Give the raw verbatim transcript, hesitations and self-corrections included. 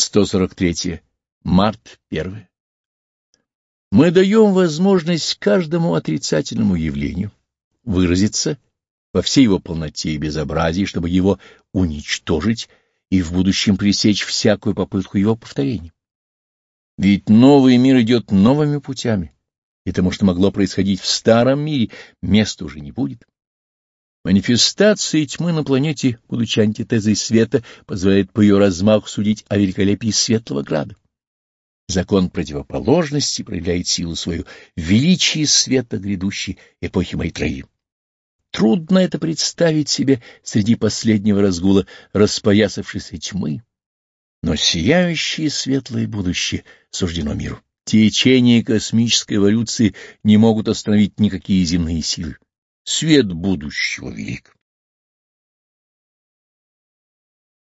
сто сорок три. Март первое. Мы даем возможность каждому отрицательному явлению выразиться во всей его полноте и безобразии, чтобы его уничтожить и в будущем пресечь всякую попытку его повторения. Ведь новый мир идет новыми путями, и тому, что могло происходить в старом мире, места уже не будет. Манифестация тьмы на планете, будучи антитезой света, позволяет по ее размаху судить о великолепии Светлого Града. Закон противоположности проявляет силу свою в величии света грядущей эпохи Майтреи. Трудно это представить себе среди последнего разгула распоясавшейся тьмы, но сияющее светлое будущее суждено миру. Течение космической эволюции не могут остановить никакие земные силы. Свет будущего велик.